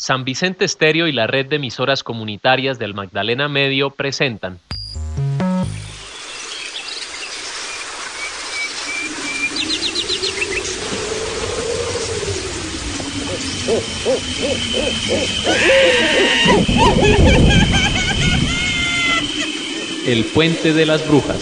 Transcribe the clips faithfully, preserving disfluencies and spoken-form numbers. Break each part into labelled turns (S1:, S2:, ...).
S1: San Vicente Estéreo y la red de emisoras comunitarias del Magdalena Medio presentan El Puente de las Brujas.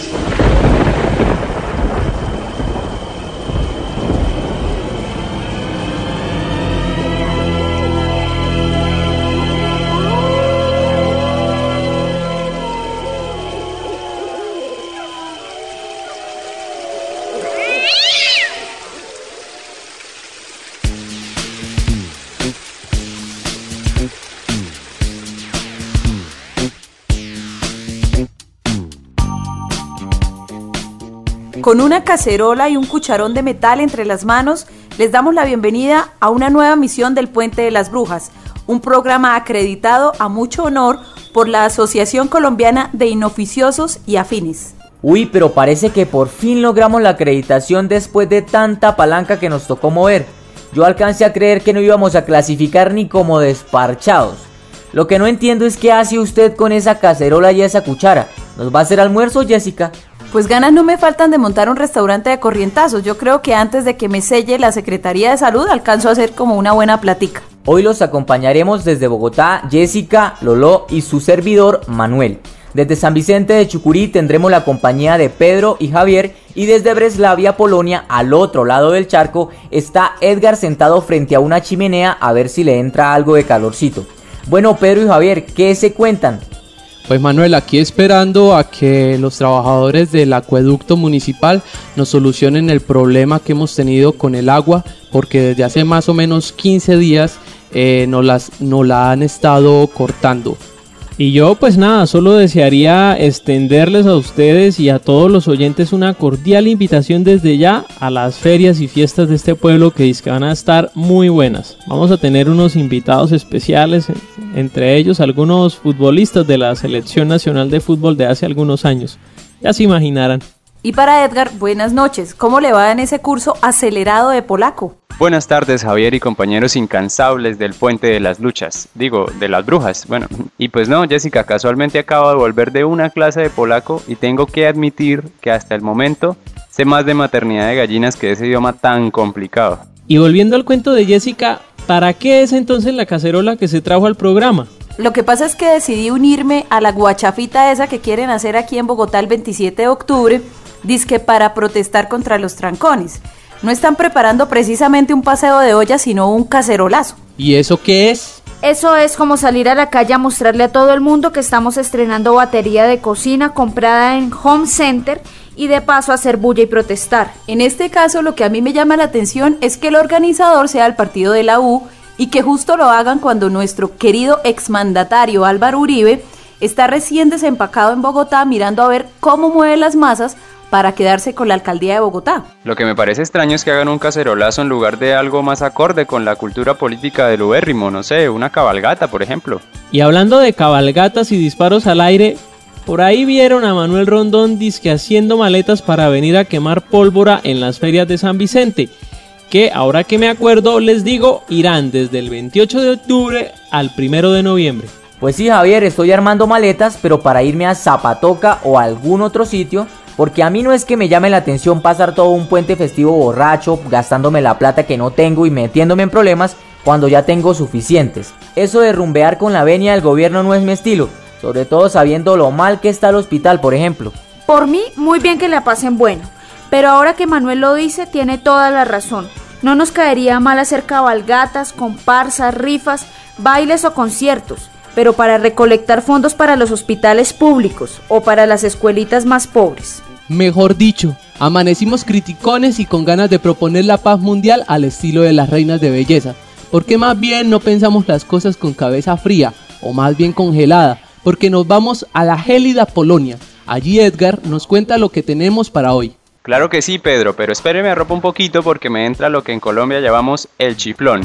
S2: Con una cacerola y un cucharón de metal entre las manos, les damos la bienvenida a una nueva misión del Puente de las Brujas, un programa acreditado a mucho honor por la Asociación Colombiana de Inoficiosos y Afines.
S3: Uy, pero parece que por fin logramos la acreditación después de tanta palanca que nos tocó mover. Yo alcancé a creer que no íbamos a clasificar ni como desparchados. Lo que no entiendo es qué hace usted con esa cacerola y esa cuchara. ¿Nos va a hacer almuerzo, Jessica?
S2: Pues ganas no me faltan de montar un restaurante de corrientazos. Yo creo que antes de que me selle la Secretaría de Salud alcanzo a hacer como una buena platica.
S3: Hoy los acompañaremos desde Bogotá, Jessica, Lolo y su servidor, Manuel. Desde San Vicente de Chucurí tendremos la compañía de Pedro y Javier, y desde Breslavia, Polonia, al otro lado del charco, está Edgar sentado frente a una chimenea a ver si le entra algo de calorcito. Bueno, Pedro y Javier, ¿qué se cuentan?
S4: Pues Manuel, aquí esperando a que los trabajadores del acueducto municipal nos solucionen el problema que hemos tenido con el agua, porque desde hace más o menos quince días eh, nos, las, nos la han estado cortando.
S5: Y yo pues nada, solo desearía extenderles a ustedes y a todos los oyentes una cordial invitación desde ya a las ferias y fiestas de este pueblo, que dice que van a estar muy buenas. Vamos a tener unos invitados especiales, entre ellos algunos futbolistas de la Selección Nacional de Fútbol de hace algunos años. Ya se imaginarán.
S2: Y para Edgar, buenas noches. ¿Cómo le va en ese curso acelerado de polaco?
S6: Buenas tardes, Javier y compañeros incansables del Puente de las Luchas, digo, de las Brujas, bueno, y pues no, Jessica, casualmente acabo de volver de una clase de polaco y tengo que admitir que hasta el momento sé más de maternidad de gallinas que ese idioma tan complicado.
S5: Y volviendo al cuento de Jessica, ¿para qué es entonces la cacerola que se trajo al programa?
S2: Lo que pasa es que decidí unirme a la guachafita esa que quieren hacer aquí en Bogotá el veintisiete de octubre, dizque para protestar contra los trancones. No están preparando precisamente un paseo de olla, sino un cacerolazo.
S5: ¿Y eso qué es?
S7: Eso es como salir a la calle a mostrarle a todo el mundo que estamos estrenando batería de cocina comprada en Home Center y de paso hacer bulla y protestar.
S2: En este caso, lo que a mí me llama la atención es que el organizador sea el partido de la U y que justo lo hagan cuando nuestro querido exmandatario Álvaro Uribe está recién desempacado en Bogotá mirando a ver cómo mueve las masas para quedarse con la alcaldía de Bogotá.
S6: Lo que me parece extraño es que hagan un cacerolazo en lugar de algo más acorde con la cultura política del ubérrimo, no sé, una cabalgata, por ejemplo.
S5: Y hablando de cabalgatas y disparos al aire, por ahí vieron a Manuel Rondón dizque haciendo maletas para venir a quemar pólvora en las ferias de San Vicente, que ahora que me acuerdo les digo, irán desde el veintiocho de octubre al primero de noviembre.
S3: Pues sí, Javier, estoy armando maletas, pero para irme a Zapatoca o a algún otro sitio, porque a mí no es que me llame la atención pasar todo un puente festivo borracho, gastándome la plata que no tengo y metiéndome en problemas cuando ya tengo suficientes. Eso de rumbear con la venia del gobierno no es mi estilo, sobre todo sabiendo lo mal que está el hospital, por ejemplo.
S7: Por mí, muy bien que la pasen bueno, pero ahora que Manuel lo dice, tiene toda la razón. No nos caería mal hacer cabalgatas, comparsas, rifas, bailes o conciertos, pero para recolectar fondos para los hospitales públicos o para las escuelitas más pobres.
S4: Mejor dicho, amanecimos criticones y con ganas de proponer la paz mundial al estilo de las reinas de belleza. ¿Por qué más bien no pensamos las cosas con cabeza fría o más bien congelada? Porque nos vamos a la gélida Polonia. Allí Edgar nos cuenta lo que tenemos para hoy.
S6: Claro que sí, Pedro, pero espéreme arropa un poquito porque me entra lo que en Colombia llamamos el chiflón.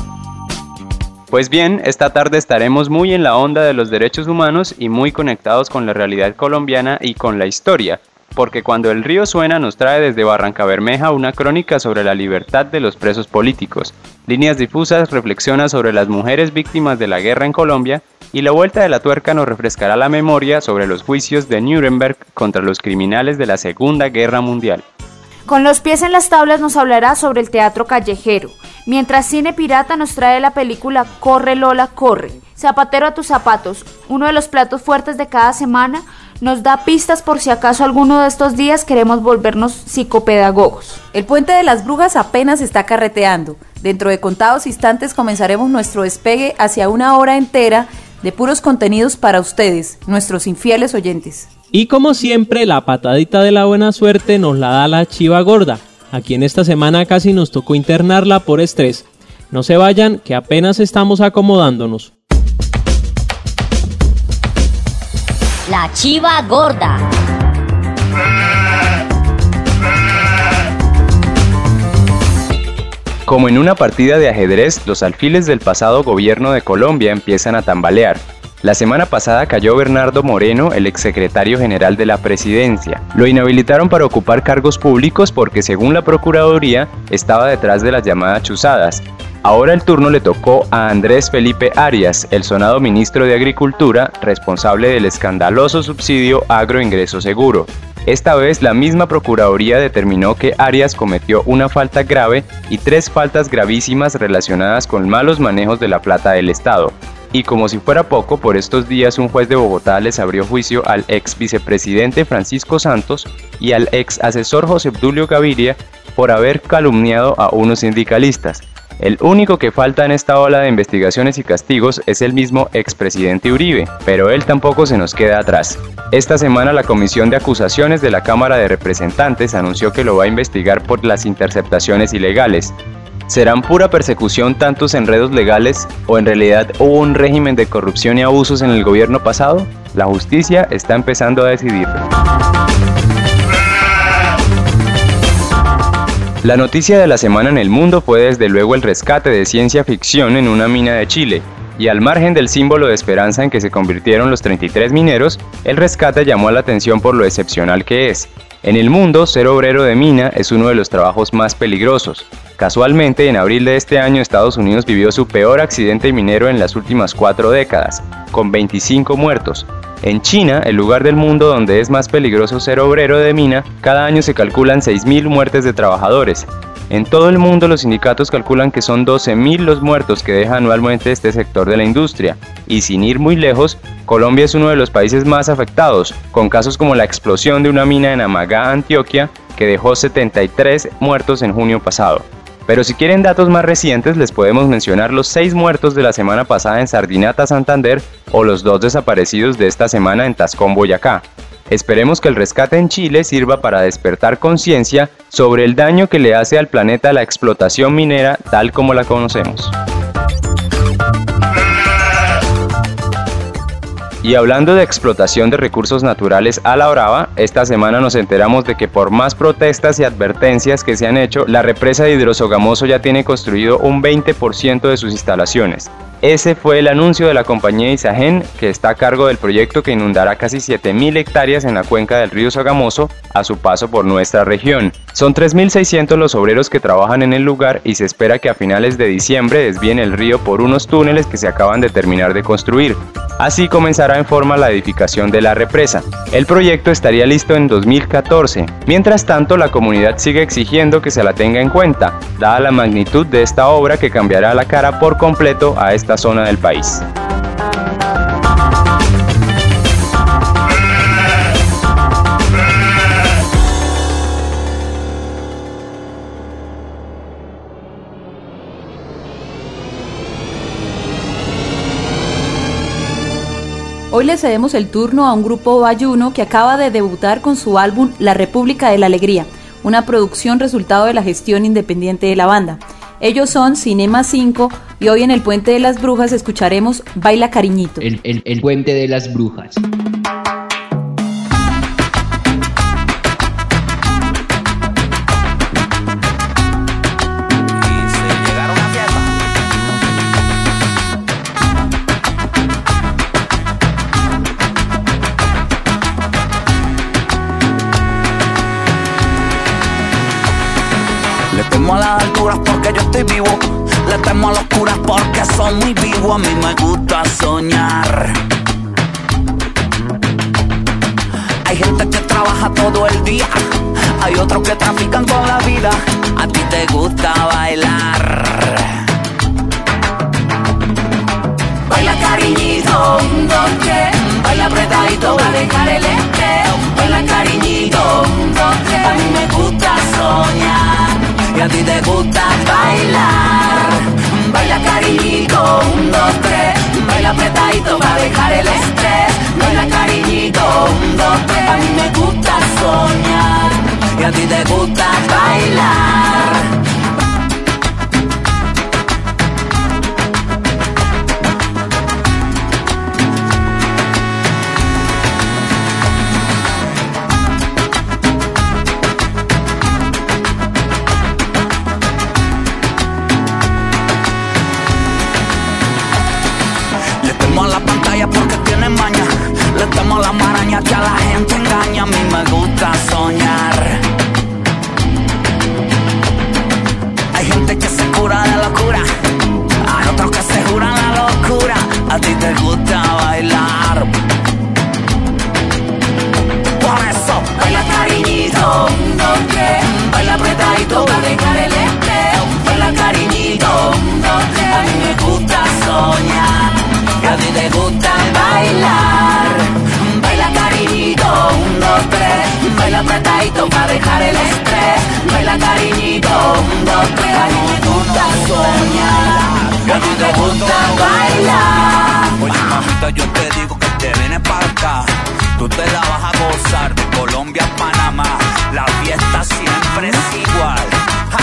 S6: Pues bien, esta tarde estaremos muy en la onda de los derechos humanos y muy conectados con la realidad colombiana y con la historia. porque Cuando el río suena nos trae desde Barrancabermeja una crónica sobre la libertad de los presos políticos. Líneas difusas reflexiona sobre las mujeres víctimas de la guerra en Colombia, y La Vuelta de la Tuerca nos refrescará la memoria sobre los juicios de Nuremberg contra los criminales de la Segunda Guerra Mundial.
S7: Con los pies en las tablas nos hablará sobre el teatro callejero, mientras Cine Pirata nos trae la película Corre Lola, corre. Zapatero a tus zapatos, uno de los platos fuertes de cada semana, nos da pistas por si acaso alguno de estos días queremos volvernos psicopedagogos.
S2: El Puente de las Brujas apenas está carreteando. Dentro de contados instantes comenzaremos nuestro despegue hacia una hora entera de puros contenidos para ustedes, nuestros infieles oyentes.
S5: Y como siempre, la patadita de la buena suerte nos la da la chiva gorda. Aquí en esta semana casi nos tocó internarla por estrés. No se vayan, que apenas estamos acomodándonos.
S8: La chiva gorda.
S6: Como en una partida de ajedrez, los alfiles del pasado gobierno de Colombia empiezan a tambalear. La semana pasada cayó Bernardo Moreno, el exsecretario general de la presidencia. Lo inhabilitaron para ocupar cargos públicos porque, según la Procuraduría, estaba detrás de las llamadas chuzadas. Ahora el turno le tocó a Andrés Felipe Arias, el sonado ministro de Agricultura, responsable del escandaloso subsidio Agroingreso Seguro. Esta vez la misma Procuraduría determinó que Arias cometió una falta grave y tres faltas gravísimas relacionadas con malos manejos de la plata del Estado. Y como si fuera poco, por estos días un juez de Bogotá les abrió juicio al ex vicepresidente Francisco Santos y al ex asesor José Obdulio Gaviria por haber calumniado a unos sindicalistas. El único que falta en esta ola de investigaciones y castigos es el mismo expresidente Uribe, pero él tampoco se nos queda atrás. Esta semana la Comisión de Acusaciones de la Cámara de Representantes anunció que lo va a investigar por las interceptaciones ilegales. ¿Serán pura persecución tantos enredos legales o en realidad hubo un régimen de corrupción y abusos en el gobierno pasado? La justicia está empezando a decidirlo. La noticia de la semana en el mundo fue desde luego el rescate de ciencia ficción en una mina de Chile, y al margen del símbolo de esperanza en que se convirtieron los treinta y tres mineros, el rescate llamó la atención por lo excepcional que es. En el mundo, ser obrero de mina es uno de los trabajos más peligrosos. Casualmente, en abril de este año, Estados Unidos vivió su peor accidente minero en las últimas cuatro décadas, con veinticinco muertos. En China, el lugar del mundo donde es más peligroso ser obrero de mina, cada año se calculan seis mil muertes de trabajadores. En todo el mundo los sindicatos calculan que son doce mil los muertos que deja anualmente este sector de la industria. Y sin ir muy lejos, Colombia es uno de los países más afectados, con casos como la explosión de una mina en Amagá, Antioquia, que dejó setenta y tres muertos en junio pasado. Pero si quieren datos más recientes, les podemos mencionar los seis muertos de la semana pasada en Sardinata, Santander, o los dos desaparecidos de esta semana en Tascón, Boyacá. Esperemos que el rescate en Chile sirva para despertar conciencia sobre el daño que le hace al planeta la explotación minera tal como la conocemos. Y hablando de explotación de recursos naturales a la brava, esta semana nos enteramos de que por más protestas y advertencias que se han hecho, la represa de Hidrosogamoso ya tiene construido un veinte por ciento de sus instalaciones. Ese fue el anuncio de la compañía Isagen, que está a cargo del proyecto que inundará casi siete mil hectáreas en la cuenca del río Sogamoso a su paso por nuestra región. Son tres mil seiscientos los obreros que trabajan en el lugar y se espera que a finales de diciembre desvíen el río por unos túneles que se acaban de terminar de construir. Así comenzará en forma la edificación de la represa. El proyecto estaría listo en dos mil catorce. Mientras tanto, la comunidad sigue exigiendo que se la tenga en cuenta, dada la magnitud de esta obra que cambiará la cara por completo a esta zona del país.
S2: Hoy le cedemos el turno a un grupo bayuno que acaba de debutar con su álbum La República de la Alegría, una producción resultado de la gestión independiente de la banda. Ellos son Cinema cinco y hoy en el Puente de las Brujas escucharemos Baila Cariñito.
S9: El, el, el Puente de las Brujas.
S10: estoy vivo. Le temo a los curas porque son muy vivos. A mí me gusta soñar. Hay gente que trabaja todo el día, hay otros que trafican con la vida. A ti te gusta bailar. Baila cariñito, un, dos, tres. Baila apretadito, va a dejar el estrés. Baila cariñito, un, dos, tres. A mí me gusta soñar y a ti te gusta bailar. Baila cariñito, un, dos, tres. Baila apretadito, va a dejar el estrés. Baila cariñito, un, dos, tres. A mí me gusta soñar y a ti te gusta bailar. Porque tiene maña, le temo a la maraña que a la gente engaña. A mí me gusta soñar. Hay gente que se cura de locura, hay otros que se juran la locura. A ti te gusta bailar. Por eso, baila cariñito, un, dos, tres. Baila apretadito, va a dejar el estrés. Baila cariñito, un, dos, tres. A mí me gusta soñar y a ti te gusta bailar. Baila cariñito, un, dos, tres. Baila apretadito pa' dejar el estrés. Baila cariñito, un, dos, tres. A mí me gusta soñar y a ti te gusta bailar. Oye mamita, yo te digo que te vienes para acá, tú te la vas a gozar. De Colombia a Panamá, la fiesta siempre es igual. ¡Ja!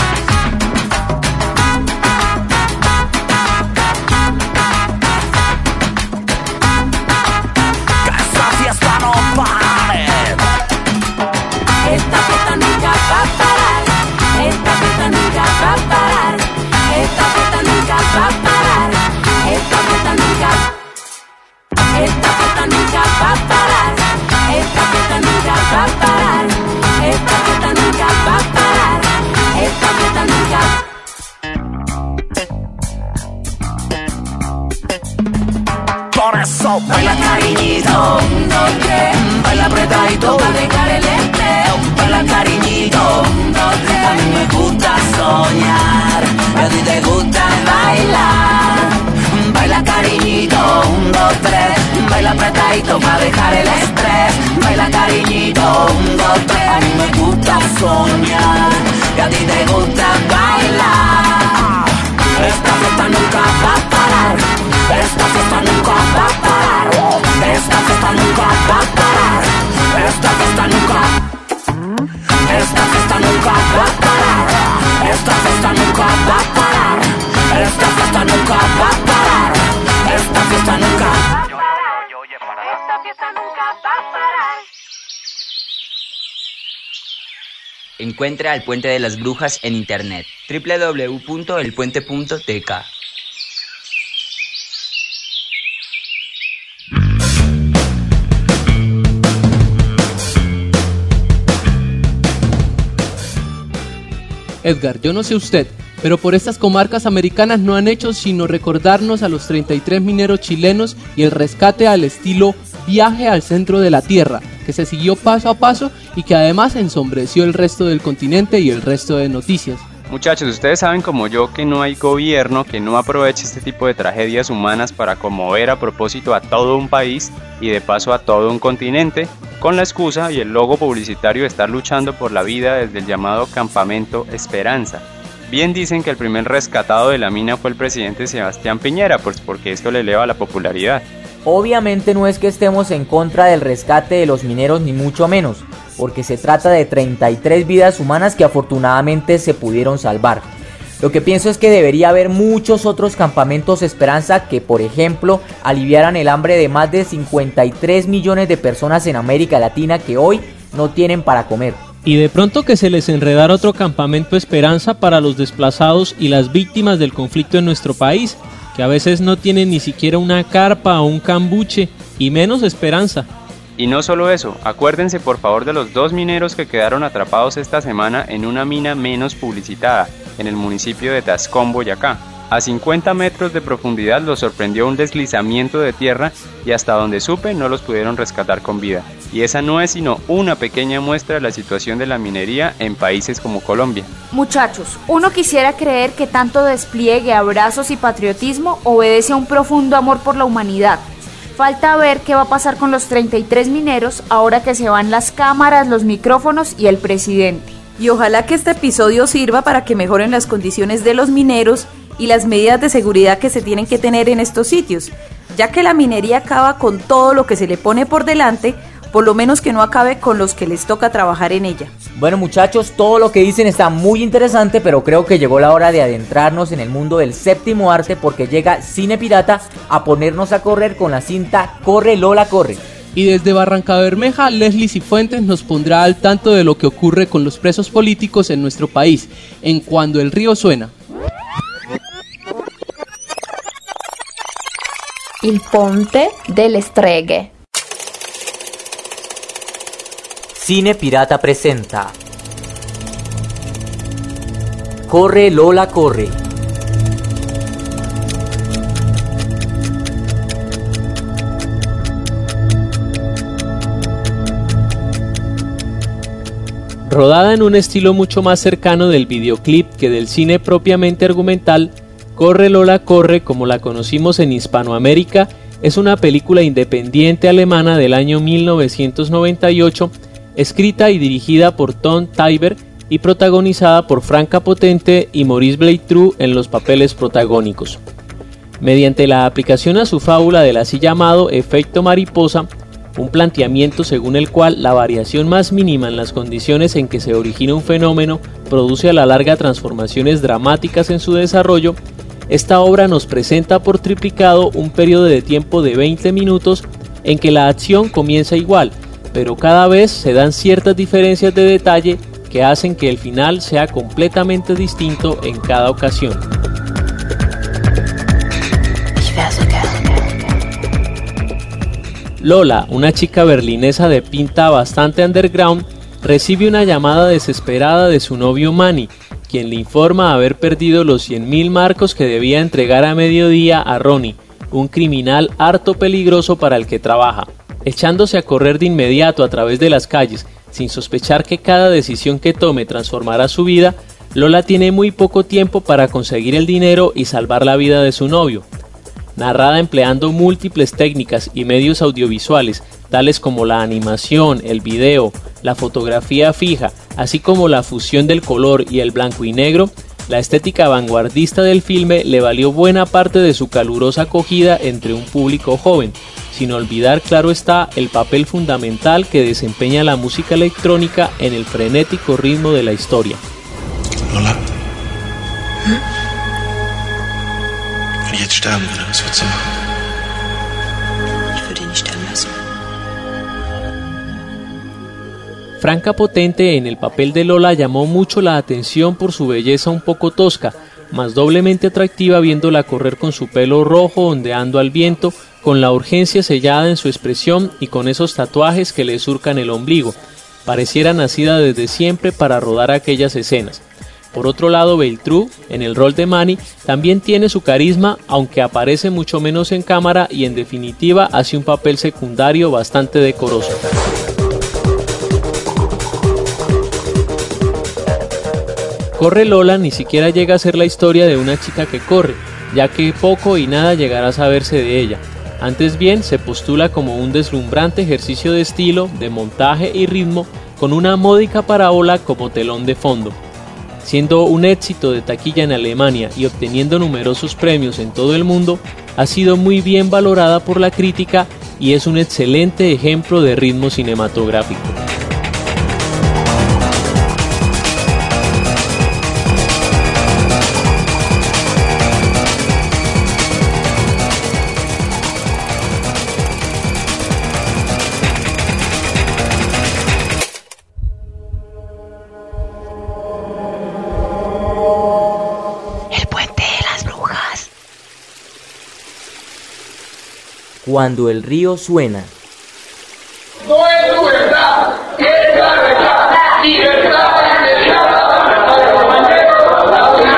S10: Esta fiesta nunca va a parar. Esta fiesta nunca va a parar. Esta fiesta nunca va a parar. Esta fiesta nunca. Esta fiesta nunca va a parar. Esta fiesta nunca va a parar. Esta fiesta nunca va a parar. Esta fiesta nunca. Por eso baila cariñito, un, dos, tres. Baila apretadito, va a dejar el estrés. Baila cariñito, un, dos, tres. A mí me gusta soñar y a ti te gusta bailar. Baila cariñito, un, dos, tres. Baila apretadito, va a dejar el estrés. Baila cariñito, un, dos, tres. A mí me gusta soñar y a ti te gusta bailar. Esta fiesta nunca va a parar. Esta fiesta nunca va a parar. Esta fiesta nunca va a parar. Esta fiesta nunca. Esta fiesta nunca va a parar. Esta fiesta nunca va a parar. Esta fiesta nunca va a parar. Esta fiesta nunca. Esta fiesta nunca va a parar.
S9: Encuentra el Puente de las Brujas en internet doble u doble u doble u punto el puente punto t k.
S4: Edgar, yo no sé usted, pero por estas comarcas americanas no han hecho sino recordarnos a los treinta y tres mineros chilenos y el rescate al estilo Viaje al Centro de la Tierra, que se siguió paso a paso y que además ensombreció el resto del continente y el resto de noticias.
S6: Muchachos, ustedes saben como yo que no hay gobierno que no aproveche este tipo de tragedias humanas para conmover a propósito a todo un país y de paso a todo un continente, con la excusa y el logo publicitario de estar luchando por la vida desde el llamado Campamento Esperanza. Bien dicen que el primer rescatado de la mina fue el presidente Sebastián Piñera, pues porque esto le eleva la popularidad.
S3: Obviamente no es que estemos en contra del rescate de los mineros ni mucho menos, porque se trata de treinta y tres vidas humanas que afortunadamente se pudieron salvar. Lo que pienso es que debería haber muchos otros campamentos Esperanza que, por ejemplo, aliviaran el hambre de más de cincuenta y tres millones de personas en América Latina que hoy no tienen para comer.
S5: Y de pronto que se les enredara otro campamento Esperanza para los desplazados y las víctimas del conflicto en nuestro país, que a veces no tienen ni siquiera una carpa o un cambuche, y menos esperanza.
S6: Y no solo eso, acuérdense por favor de los dos mineros que quedaron atrapados esta semana en una mina menos publicitada, en el municipio de Tascón, Boyacá. A cincuenta metros de profundidad los sorprendió un deslizamiento de tierra y hasta donde supe no los pudieron rescatar con vida. Y esa no es sino una pequeña muestra de la situación de la minería en países como Colombia.
S7: Muchachos, uno quisiera creer que tanto despliegue, abrazos y patriotismo obedece a un profundo amor por la humanidad. Falta ver qué va a pasar con los treinta y tres mineros ahora que se van las cámaras, los micrófonos y el presidente.
S2: Y ojalá que este episodio sirva para que mejoren las condiciones de los mineros y las medidas de seguridad que se tienen que tener en estos sitios, ya que la minería acaba con todo lo que se le pone por delante, por lo menos que no acabe con los que les toca trabajar en ella.
S3: Bueno muchachos, todo lo que dicen está muy interesante, pero creo que llegó la hora de adentrarnos en el mundo del séptimo arte, porque llega Cine Pirata a ponernos a correr con la cinta Corre Lola Corre.
S4: Y desde Barrancabermeja, Leslie Cifuentes nos pondrá al tanto de lo que ocurre con los presos políticos en nuestro país, en Cuando el río suena.
S11: Il Ponte delle Streghe.
S3: Cine Pirata presenta Corre Lola Corre.
S5: Rodada en un estilo mucho más cercano del videoclip que del cine propiamente argumental, Corre Lola Corre, como la conocimos en Hispanoamérica, es una película independiente alemana del año mil novecientos noventa y ocho, escrita y dirigida por Tom Tybwer y protagonizada por Franka Potente y Maurice Bleitreux en los papeles protagónicos. Mediante la aplicación a su fábula del así llamado efecto mariposa, un planteamiento según el cual la variación más mínima en las condiciones en que se origina un fenómeno produce a la larga transformaciones dramáticas en su desarrollo, esta obra nos presenta por triplicado un periodo de tiempo de veinte minutos en que la acción comienza igual, pero cada vez se dan ciertas diferencias de detalle que hacen que el final sea completamente distinto en cada ocasión. Lola, una chica berlinesa de pinta bastante underground, recibe una llamada desesperada de su novio Manny, quien le informa haber perdido los cien mil marcos que debía entregar a mediodía a Ronnie, un criminal harto peligroso para el que trabaja. Echándose a correr de inmediato a través de las calles, sin sospechar que cada decisión que tome transformará su vida, Lola tiene muy poco tiempo para conseguir el dinero y salvar la vida de su novio. Narrada empleando múltiples técnicas y medios audiovisuales, tales como la animación, el video, la fotografía fija, así como la fusión del color y el blanco y negro, la estética vanguardista del filme le valió buena parte de su calurosa acogida entre un público joven, sin olvidar, claro está, el papel fundamental que desempeña la música electrónica en el frenético ritmo de la historia.
S12: Lola. Wenn ich jetzt sterben würde, was würdest du machen?
S11: Ich würde ihn nicht sterben lassen.
S5: Franka Potente en el papel de Lola llamó mucho la atención por su belleza un poco tosca, mas doblemente atractiva viéndola correr con su pelo rojo ondeando al viento, con la urgencia sellada en su expresión y con esos tatuajes que le surcan el ombligo. Pareciera nacida desde siempre para rodar aquellas escenas. Por otro lado, Bleitreux, en el rol de Manny, también tiene su carisma, aunque aparece mucho menos en cámara y en definitiva hace un papel secundario bastante decoroso. Corre Lola ni siquiera llega a ser la historia de una chica que corre, ya que poco y nada llegará a saberse de ella. Antes bien, se postula como un deslumbrante ejercicio de estilo, de montaje y ritmo, con una módica parábola como telón de fondo. Siendo un éxito de taquilla en Alemania y obteniendo numerosos premios en todo el mundo, ha sido muy bien valorada por la crítica y es un excelente ejemplo de ritmo cinematográfico.
S3: Cuando el río suena.
S10: No es tu verdad, es la verdad, libertad, libertad.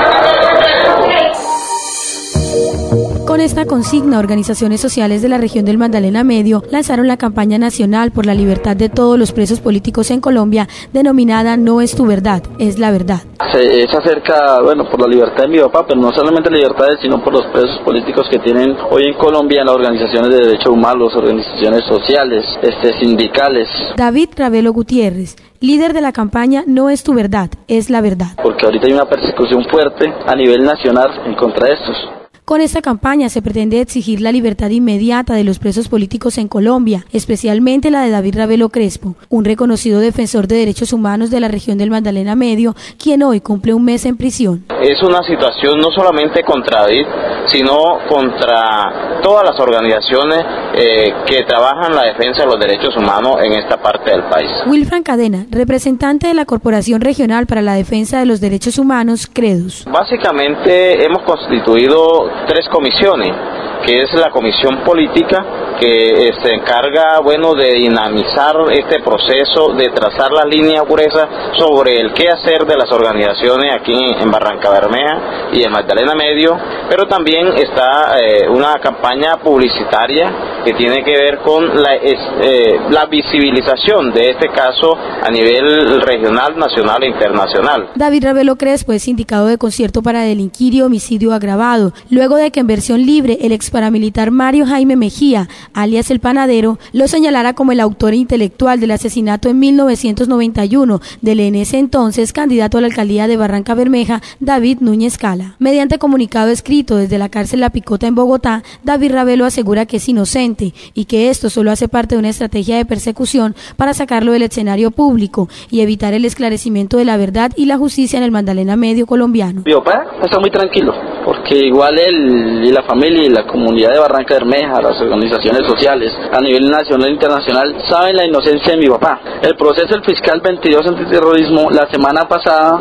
S13: Con esta consigna, organizaciones sociales de la región del Magdalena Medio lanzaron la campaña nacional por la libertad de todos los presos políticos en Colombia, denominada No es tu verdad, es la verdad.
S14: Se, es acerca, bueno, por la libertad de mi papá, pero no solamente libertades, sino por los presos políticos que tienen hoy en Colombia las organizaciones de derechos humanos, organizaciones sociales, este, sindicales.
S13: David Ravelo Gutiérrez, líder de la campaña No es tu verdad, es la verdad.
S14: Porque ahorita hay una persecución fuerte a nivel nacional en contra de estos.
S13: Con esta campaña se pretende exigir la libertad inmediata de los presos políticos en Colombia, especialmente la de David Ravelo Crespo, un reconocido defensor de derechos humanos de la región del Magdalena Medio, quien hoy cumple un mes en prisión.
S15: Es una situación no solamente contra David, sino contra todas las organizaciones eh, que trabajan la defensa de los derechos humanos en esta parte del país.
S13: Wilfran Cadena, representante de la Corporación Regional para la Defensa de los Derechos Humanos, CREDUS.
S15: Básicamente hemos constituido tres comisiones, que es la comisión política, que se encarga, bueno, de dinamizar este proceso, de trazar las líneas gruesas sobre el qué hacer de las organizaciones aquí en Barranca Bermeja y en Magdalena Medio, pero también está eh, una campaña publicitaria que tiene que ver con la, eh, la visibilización de este caso a nivel regional, nacional e internacional.
S13: David Ravelo Crespo es indicado de concierto para delinquir y homicidio agravado, luego de que en versión libre el ex paramilitar Mario Jaime Mejía, alias El Panadero, lo señalara como el autor intelectual del asesinato en mil novecientos noventa y uno del en ese entonces candidato a la alcaldía de Barranca Bermeja, David Núñez Cala. Mediante comunicado escrito desde la cárcel La Picota en Bogotá, David Ravelo asegura que es inocente y que esto solo hace parte de una estrategia de persecución para sacarlo del escenario público y evitar el esclarecimiento de la verdad y la justicia en el Magdalena Medio colombiano.
S14: Mi papá está muy tranquilo, porque igual él y la familia y la comunidad de Barranca Bermeja, las organizaciones sociales a nivel nacional e internacional saben la inocencia de mi papá. El proceso del fiscal veintidós antiterrorismo la semana pasada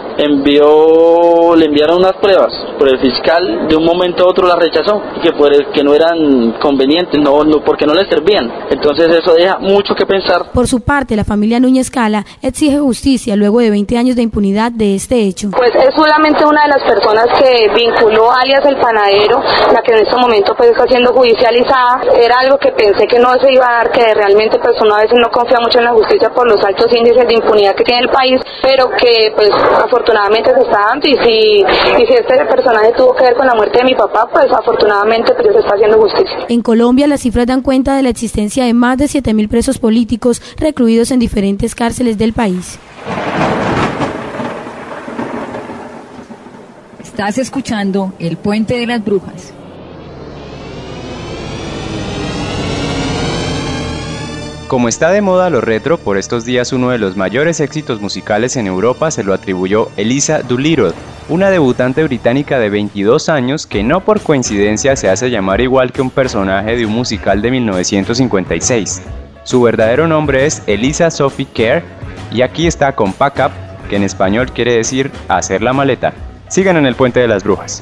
S14: envió, le enviaron unas pruebas, pero el fiscal de un momento a otro las rechazó, que, por el, que no eran convenientes, no, no, porque no le servían. Entonces eso deja mucho que pensar.
S13: Por su parte, la familia Núñez Cala exige justicia luego de veinte años de impunidad de este hecho.
S16: Pues es solamente una de las personas que vinculó alias El Panadero, la que en este momento pues está siendo judicializada. Era algo que pensé que no se iba a dar, que realmente pues uno a veces no confía mucho en la justicia por los altos índices de impunidad que tiene el país, pero que pues afortunadamente se está dando, y si, y si este personaje tuvo que ver con la muerte de mi papá, pues afortunadamente pues se está haciendo justicia.
S13: En Colombia las cifras dan cuenta de la existencia de más de siete mil presos políticos recluidos en diferentes cárceles del país.
S17: Estás escuchando El Puente de las Brujas.
S6: Como está de moda lo retro, por estos días uno de los mayores éxitos musicales en Europa se lo atribuyó Eliza Doolittle, una debutante británica de veintidós años que no por coincidencia se hace llamar igual que un personaje de un musical de mil novecientos cincuenta y seis. Su verdadero nombre es Eliza Sophie Kerr y aquí está con Pack Up, que en español quiere decir hacer la maleta. Sigan en el Puente de las Brujas.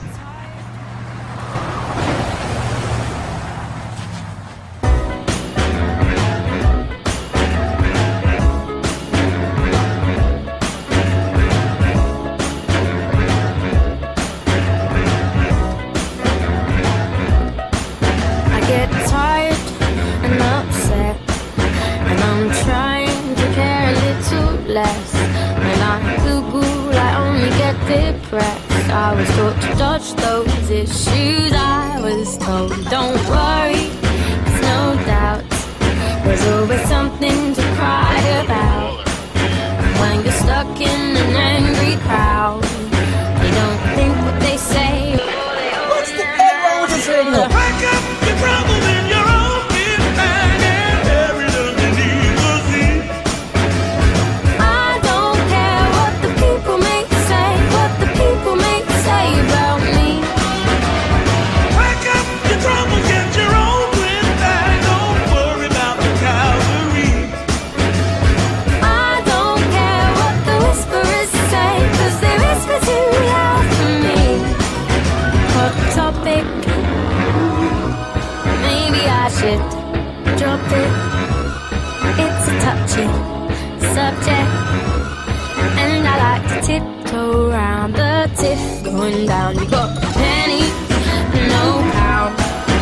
S18: I was taught to dodge those issues. I was told, don't worry, there's no doubt. There's always something to cry about. When you're stuck in an angry crowd, you don't think what they say. What's the heck wrong with this radio? Pack up your troubles in your own big bag and bury them beneath the sea. I don't care what the people may say, what the people may say about me. Pack up your troubles, get your own twin bag. Don't worry about the cavalry. I don't care what the whisperers say, 'cause they whisper too loud for me. Hot topic, maybe I should drop it. It's a touchy subject, and I like to tiptoe around the tiff going down. You got penny, no pound.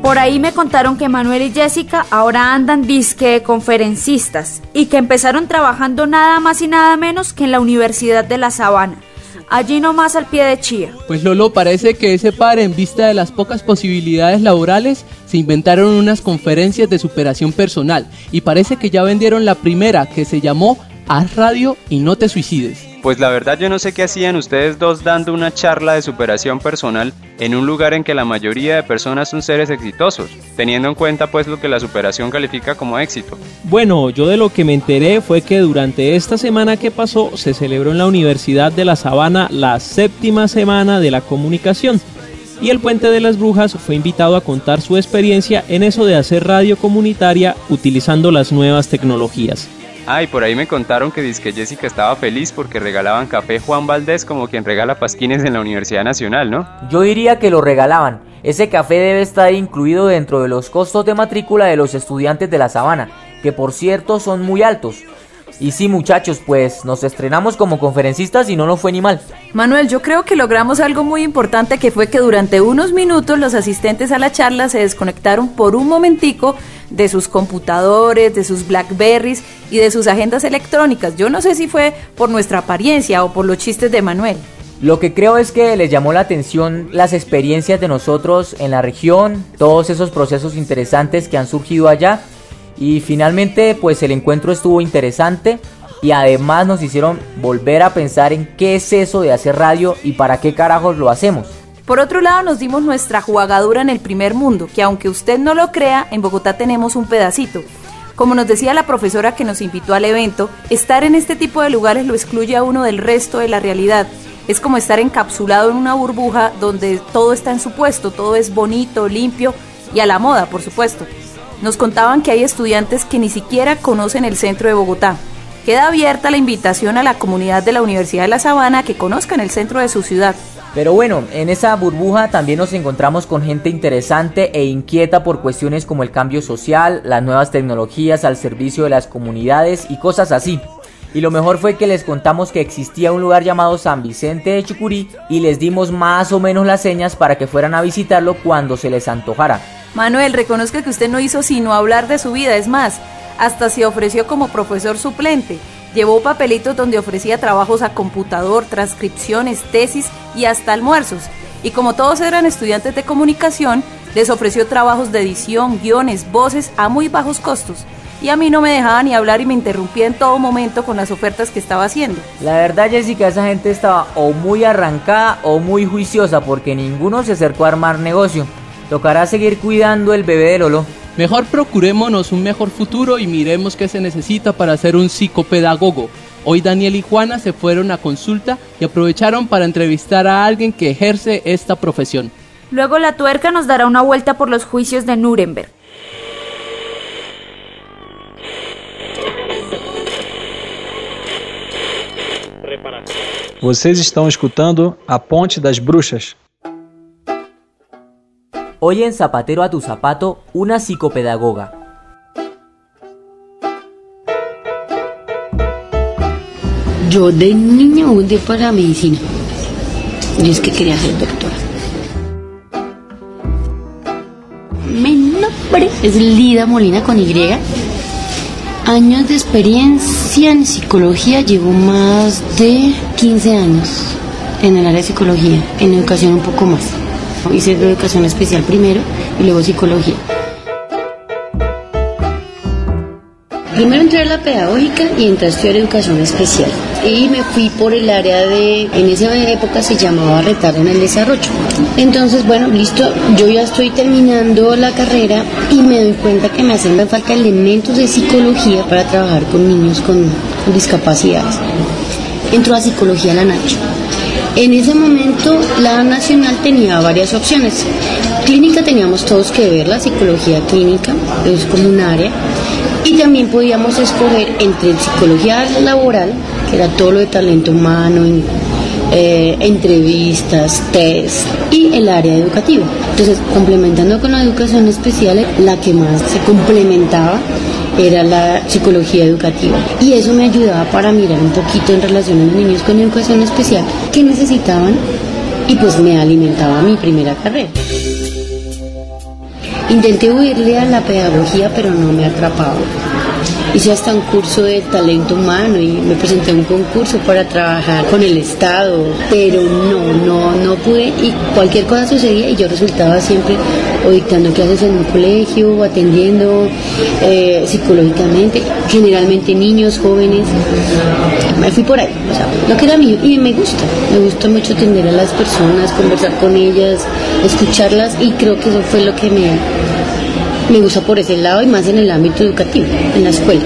S7: Por ahí me contaron que Manuel y Jessica ahora andan disque conferencistas y que empezaron trabajando nada más y nada menos que en la Universidad de La Sabana, allí nomás al pie de Chía.
S4: Pues Lolo, parece que ese par, en vista de las pocas posibilidades laborales, se inventaron unas conferencias de superación personal y parece que ya vendieron la primera, que se llamó Haz Radio y no te suicides.
S6: Pues la verdad yo no sé qué hacían ustedes dos dando una charla de superación personal en un lugar en que la mayoría de personas son seres exitosos, teniendo en cuenta pues lo que la superación califica como éxito.
S5: Bueno, yo de lo que me enteré fue que durante esta semana que pasó se celebró en la Universidad de La Sabana la séptima semana de la comunicación y el Puente de las Brujas fue invitado a contar su experiencia en eso de hacer radio comunitaria utilizando las nuevas tecnologías.
S6: Ah, y por ahí me contaron que dizque Jessica estaba feliz porque regalaban café Juan Valdés como quien regala pasquines en la Universidad Nacional, ¿no?
S3: Yo diría que lo regalaban. Ese café debe estar incluido dentro de los costos de matrícula de los estudiantes de La Sabana, que por cierto son muy altos. Y sí, muchachos, pues nos estrenamos como conferencistas y no nos fue ni mal.
S2: Manuel, yo creo que logramos algo muy importante, que fue que durante unos minutos los asistentes a la charla se desconectaron por un momentico de sus computadores, de sus Blackberries y de sus agendas electrónicas. Yo no sé si fue por nuestra apariencia o por los chistes de Manuel.
S3: Lo que creo es que les llamó la atención las experiencias de nosotros en la región, todos esos procesos interesantes que han surgido allá. Y finalmente pues el encuentro estuvo interesante y además nos hicieron volver a pensar en qué es eso de hacer radio y para qué carajos lo hacemos.
S2: Por otro lado, nos dimos nuestra jugadura en el primer mundo, que aunque usted no lo crea, en Bogotá tenemos un pedacito. Como nos decía la profesora que nos invitó al evento, estar en este tipo de lugares lo excluye a uno del resto de la realidad. Es como estar encapsulado en una burbuja donde todo está en su puesto, todo es bonito, limpio y a la moda, por supuesto. Nos contaban que hay estudiantes que ni siquiera conocen el centro de Bogotá. Queda abierta la invitación a la comunidad de la Universidad de La Sabana a que conozcan el centro de su ciudad.
S3: Pero bueno, en esa burbuja también nos encontramos con gente interesante e inquieta por cuestiones como el cambio social, las nuevas tecnologías al servicio de las comunidades y cosas así. Y lo mejor fue que les contamos que existía un lugar llamado San Vicente de Chucurí y les dimos más o menos las señas para que fueran a visitarlo cuando se les antojara.
S2: Manuel, reconozca que usted no hizo sino hablar de su vida, es más, hasta se ofreció como profesor suplente. Llevó papelitos donde ofrecía trabajos a computador, transcripciones, tesis y hasta almuerzos. Y como todos eran estudiantes de comunicación, les ofreció trabajos de edición, guiones, voces a muy bajos costos. Y a mí no me dejaba ni hablar y me interrumpía en todo momento con las ofertas que estaba haciendo.
S3: La verdad, Jessica, esa gente estaba o muy arrancada o muy juiciosa porque ninguno se acercó a armar negocio. Tocará seguir cuidando el bebé de Lolo.
S4: Mejor procurémonos un mejor futuro y miremos qué se necesita para ser un psicopedagogo. Hoy Daniel y Juana se fueron a consulta y aprovecharon para entrevistar a alguien que ejerce esta profesión.
S7: Luego la tuerca nos dará una vuelta por los juicios de Nuremberg.
S19: Vocês estão escutando A Ponte das Bruxas.
S3: Hoy en Zapatero a tu Zapato, una psicopedagoga.
S20: Yo de niña hunde para medicina. Yo es que quería ser doctora. Mi nombre es Lida Molina con Y. Años de experiencia en psicología, llevo más de quince años en el área de psicología, en educación un poco más. Hice educación especial primero y luego psicología. Primero entré a la pedagógica y entré a estudiar educación especial. Y me fui por el área de, en esa época se llamaba retardo en el desarrollo. Entonces, bueno, listo, yo ya estoy terminando la carrera y me doy cuenta que me hacen falta elementos de psicología para trabajar con niños con, con discapacidades. Entro a psicología la Nacho. En ese momento la nacional tenía varias opciones. Clínica teníamos todos que ver, la psicología clínica, es como un área. Y también podíamos escoger entre psicología laboral, que era todo lo de talento humano, eh, entrevistas, test, y el área educativa. Entonces, complementando con la educación especial, la que más se complementaba era la psicología educativa. Y eso me ayudaba para mirar un poquito en relación a los niños con educación especial, qué necesitaban, y pues me alimentaba mi primera carrera. Intenté huirle a la pedagogía, pero no me atrapaba. Hice hasta un curso de talento humano y me presenté a un concurso para trabajar con el Estado, pero no, no, no pude y cualquier cosa sucedía y yo resultaba siempre o dictando clases en un colegio o atendiendo eh, psicológicamente, generalmente niños, jóvenes. Me fui por ahí, o sea, lo que era mío y me gusta, me gusta mucho atender a las personas, conversar con ellas, escucharlas y creo que eso fue lo que me... Me gusta por ese lado y más en el ámbito educativo, en la escuela.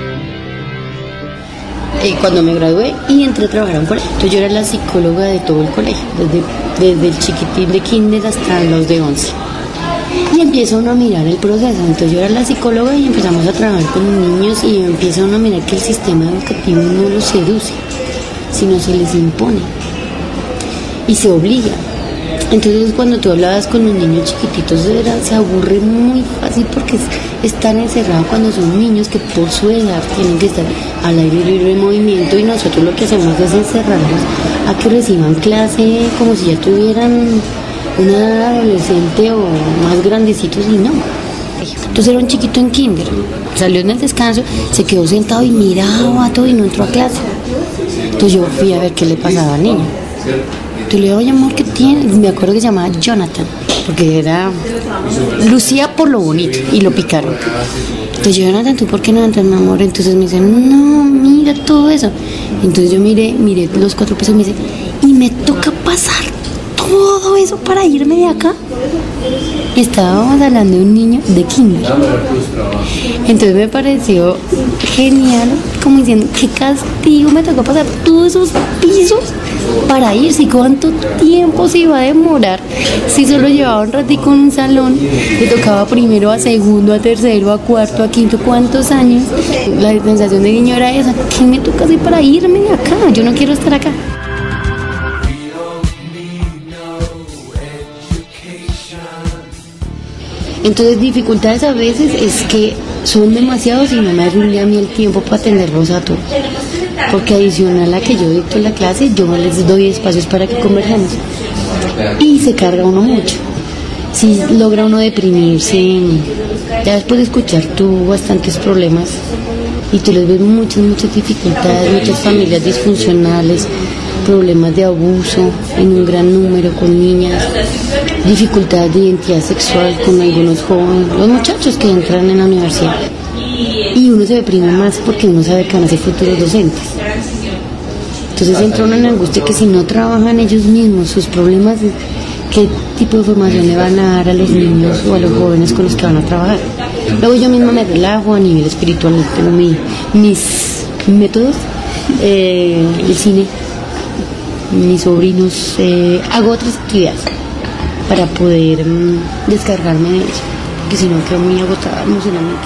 S20: Y cuando me gradué y entré a trabajar a un colegio, entonces yo era la psicóloga de todo el colegio, desde, desde el chiquitín de kinder hasta los de once. Y empieza uno a mirar el proceso, entonces yo era la psicóloga y empezamos a trabajar con los niños y empieza uno a mirar que el sistema educativo no los seduce, sino se les impone y se obliga. Entonces cuando tú hablabas con los niños chiquititos era, se aburre muy fácil porque es, están encerrados cuando son niños que por su edad tienen que estar al aire libre en movimiento y nosotros lo que hacemos es encerrarlos a que reciban clase como si ya tuvieran una edad adolescente o más grandecitos y no. Entonces era un chiquito en kinder, salió en el descanso, se quedó sentado y miraba todo y no entró a clase. Entonces yo fui a ver qué le pasaba al niño. Entonces le digo, oye amor, ¿qué tiene? Me acuerdo que se llamaba Jonathan, porque era lucía por lo bonito y lo picaron. Entonces yo, Jonathan, ¿tú por qué no entras, mi amor? Entonces me dicen, no, mira todo eso. Entonces yo miré, miré los cuatro pesos y me dice, y me toca pasar todo eso para irme de acá. Estábamos hablando de un niño de kinder. Entonces me pareció genial, como diciendo, qué castigo, me tocó pasar todos esos pisos para irse. ¿Y cuánto tiempo se iba a demorar? Si solo llevaba un ratico en un salón, le tocaba primero a segundo, a tercero, a cuarto, a quinto, ¿cuántos años? La sensación de niño era esa, ¿qué me toca hacer para irme de acá? Yo no quiero estar acá. Entonces dificultades a veces es que son demasiados y no me rinde a mí el tiempo para atenderlos a todos. Porque adicional a que yo dicto la clase, yo les doy espacios para que conversemos. Y se carga uno mucho. Si logra uno deprimirse, ya después de escuchar tú bastantes problemas y tú les ves muchas, muchas dificultades, muchas familias disfuncionales, problemas de abuso en un gran número con niñas, dificultades de identidad sexual con algunos jóvenes, los muchachos que entran en la universidad. Y uno se deprime más porque uno sabe que van a ser futuros docentes. Entonces entra uno en angustia que si no trabajan ellos mismos sus problemas, ¿qué tipo de formación le van a dar a los niños o a los jóvenes con los que van a trabajar? Luego yo misma me relajo a nivel espiritual, tengo mi, mis métodos, eh, el cine, mis sobrinos, eh, hago otras actividades para poder um, descargarme de eso, porque si no quedo muy agotada emocionalmente.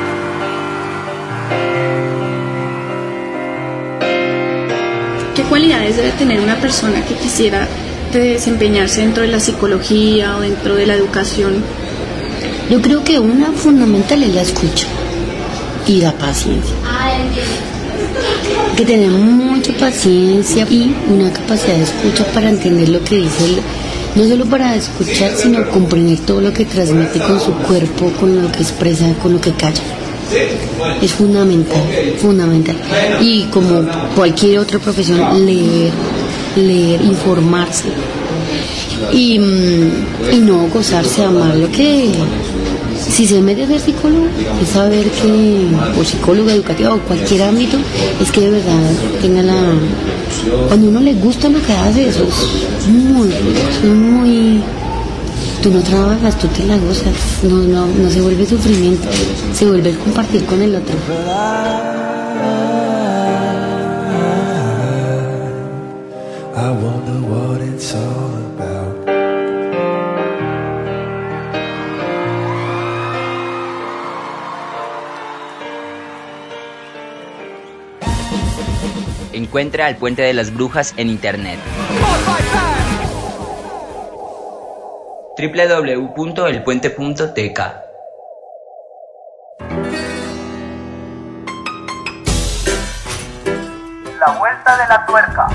S21: ¿Qué cualidades debe tener una persona que quisiera desempeñarse dentro de la psicología o dentro de la educación?
S20: Yo creo que una fundamental es la escucha y la paciencia. Hay que tener mucha paciencia y una capacidad de escucha para entender lo que dice el, no solo para escuchar, sino comprender todo lo que transmite con su cuerpo, con lo que expresa, con lo que calla. Es fundamental, fundamental. Y como cualquier otra profesión, leer, leer, informarse y, y no gozarse, amar lo que... Si se mete a ser psicólogo, es saber que, o psicóloga educativa o cualquier ámbito, es que de verdad tenga la... Cuando uno le gusta lo que hace, eso es muy, es muy... Tú no trabajas, tú te la gozas, no, no, no se vuelve sufrimiento, se vuelve el compartir con el otro.
S10: I wonder what it's all about.
S9: Encuentra el Puente de las Brujas en internet. doble u doble u doble u punto el puente punto t k.
S22: La vuelta de la tuerca.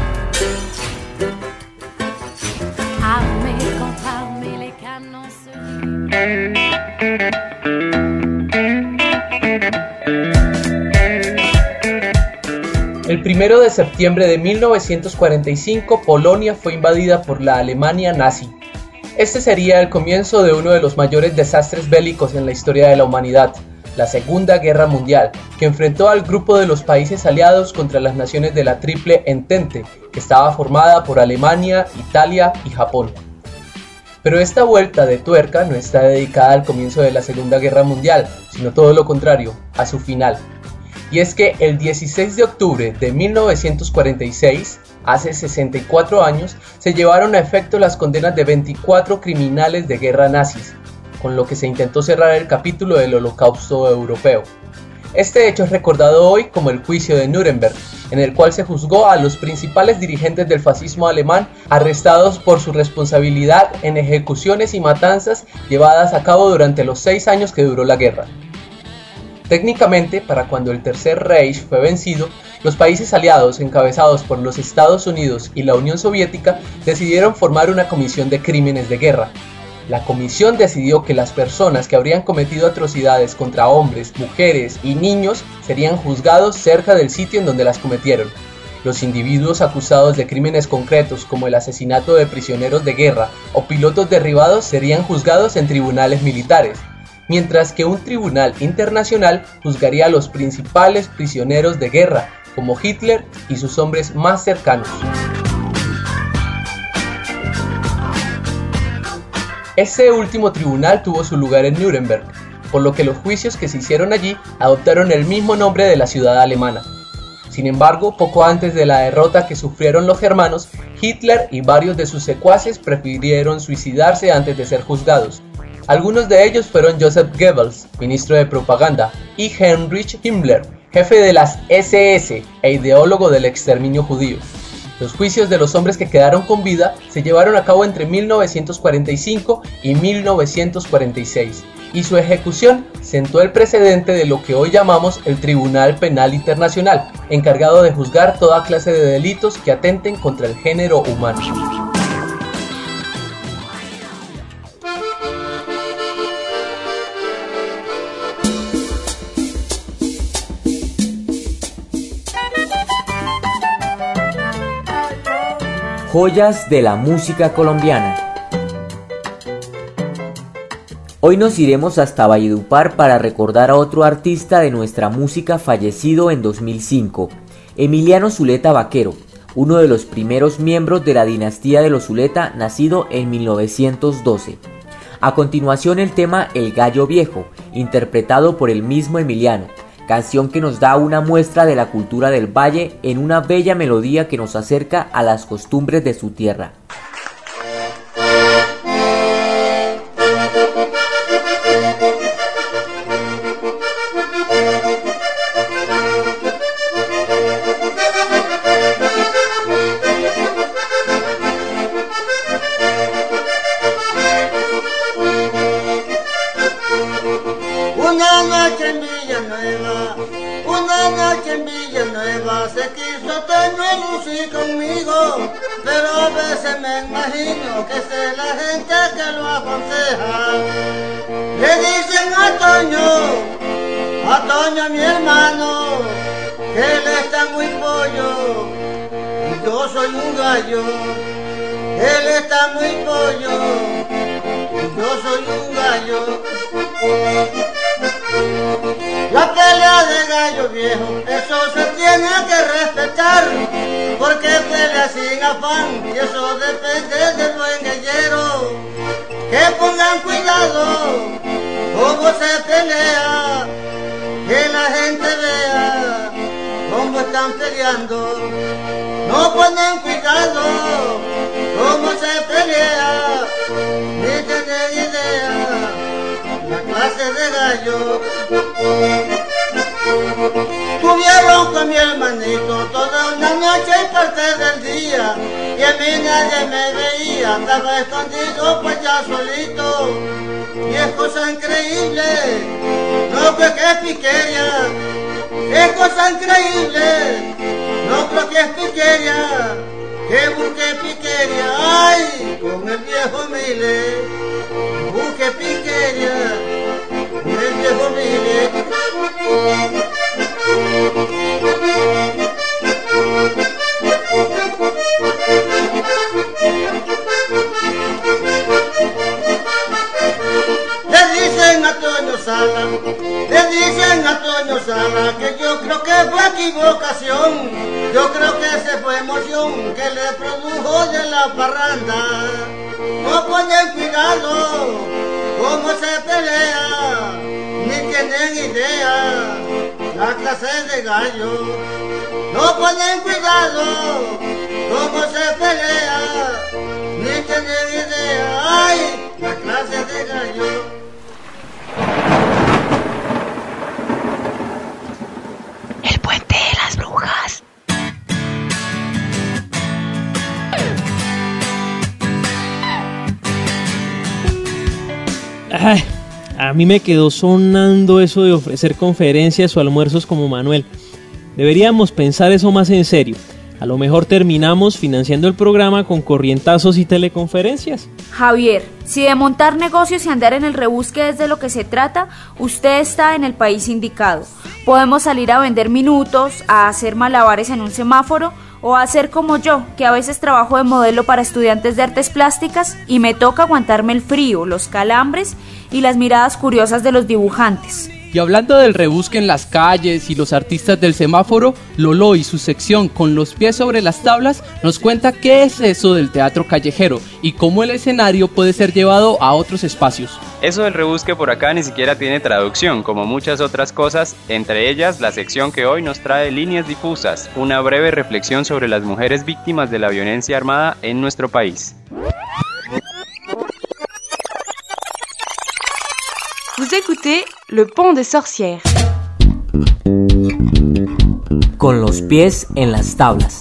S18: Americano, americano.
S1: El primero de septiembre de mil novecientos cuarenta y cinco, Polonia fue invadida por la Alemania nazi. Este sería el comienzo de uno de los mayores desastres bélicos en la historia de la humanidad, la Segunda Guerra Mundial, que enfrentó al grupo de los países aliados contra las naciones de la Triple Entente, que estaba formada por Alemania, Italia y Japón. Pero esta vuelta de tuerca no está dedicada al comienzo de la Segunda Guerra Mundial, sino todo lo contrario, a su final. Y es que el dieciséis de octubre de mil novecientos cuarenta y seis, hace sesenta y cuatro años, se llevaron a efecto las condenas de veinticuatro criminales de guerra nazis, con lo que se intentó cerrar el capítulo del Holocausto europeo. Este hecho es recordado hoy como el juicio de Nuremberg, en el cual se juzgó a los principales dirigentes del fascismo alemán arrestados por su responsabilidad en ejecuciones y matanzas llevadas a cabo durante los seis años que duró la guerra. Técnicamente, para cuando el Tercer Reich fue vencido, los países aliados encabezados por los Estados Unidos y la Unión Soviética decidieron formar una comisión de crímenes de guerra. La comisión decidió que las personas que habrían cometido atrocidades contra hombres, mujeres y niños serían juzgados cerca del sitio en donde las cometieron. Los individuos acusados de crímenes concretos como el asesinato de prisioneros de guerra o pilotos derribados serían juzgados en tribunales militares, mientras que un tribunal internacional juzgaría a los principales prisioneros de guerra, como Hitler y sus hombres más cercanos. Ese último tribunal tuvo su lugar en Nuremberg, por lo que los juicios que se hicieron allí adoptaron el mismo nombre de la ciudad alemana. Sin embargo, poco antes de la derrota que sufrieron los germanos, Hitler y varios de sus secuaces prefirieron suicidarse antes de ser juzgados. Algunos de ellos fueron Joseph Goebbels, ministro de propaganda, y Heinrich Himmler, jefe de las ese ese e ideólogo del exterminio judío. Los juicios de los hombres que quedaron con vida se llevaron a cabo entre mil novecientos cuarenta y cinco y mil novecientos cuarenta y seis, y su ejecución sentó el precedente de lo que hoy llamamos el Tribunal Penal Internacional, encargado de juzgar toda clase de delitos que atenten contra el género humano.
S3: Joyas de la música colombiana. Hoy nos iremos hasta Valledupar para recordar a otro artista de nuestra música fallecido en dos mil cinco, Emiliano Zuleta Vaquero, uno de los primeros miembros de la dinastía de los Zuleta, nacido en mil novecientos doce. A continuación el tema El Gallo Viejo, interpretado por el mismo Emiliano, canción que nos da una muestra de la cultura del valle en una bella melodía que nos acerca a las costumbres de su tierra.
S8: Una noche en Villanueva, una noche en Villanueva, se quiso Toño lucir conmigo, pero a veces me imagino que es la gente que lo aconseja. Le dicen a Toño, a Toño mi hermano, que él está muy pollo, y yo soy un gallo. Él está muy pollo, y yo soy un gallo. La pelea de gallo viejo, eso se tiene que respetar, porque pelea sin afán, y eso depende del buen guerrero. Que pongan cuidado cómo se pelea, que la gente vea cómo están peleando. No ponen cuidado cómo se pelea, ni tienen idea la clase de gallo. Tuvieron con mi hermanito toda una noche y parte del día, y a mí nadie me veía, estaba escondido pues ya solito. Y es cosa increíble, no creo que es piquería, es cosa increíble, no creo que es piquería, que busque piquería, ay, con el viejo Mile, busque piquería. fue equivocación, yo creo que se fue emoción que le produjo de la parranda. No pueden cuidarlo, cómo se pelea, ni tienen idea la clase de gallo. No pueden cuidarlo, cómo se pelea, ni tienen idea, ay, la clase de gallo.
S2: El puente de las brujas.
S5: Ay, a mí me quedó sonando eso de ofrecer conferencias o almuerzos como Manuel. Deberíamos pensar eso más en serio. A lo mejor terminamos financiando el programa con corrientazos y teleconferencias.
S7: Javier, si de montar negocios y andar en el rebusque es de lo que se trata, usted está en el país indicado. Podemos salir a vender minutos, a hacer malabares en un semáforo o a hacer como yo, que a veces trabajo de modelo para estudiantes de artes plásticas y me toca aguantarme el frío, los calambres y las miradas curiosas de los dibujantes.
S4: Y hablando del rebusque en las calles y los artistas del semáforo, Lolo y su sección Con los pies sobre las tablas nos cuenta qué es eso del teatro callejero y cómo el escenario puede ser llevado a otros espacios.
S6: Eso del rebusque por acá ni siquiera tiene traducción, como muchas otras cosas, entre ellas la sección que hoy nos trae Líneas Difusas, una breve reflexión sobre las mujeres víctimas de la violencia armada en nuestro país.
S11: Vous écoutez Le Pont des Sorcières.
S3: Con los pies en las tablas.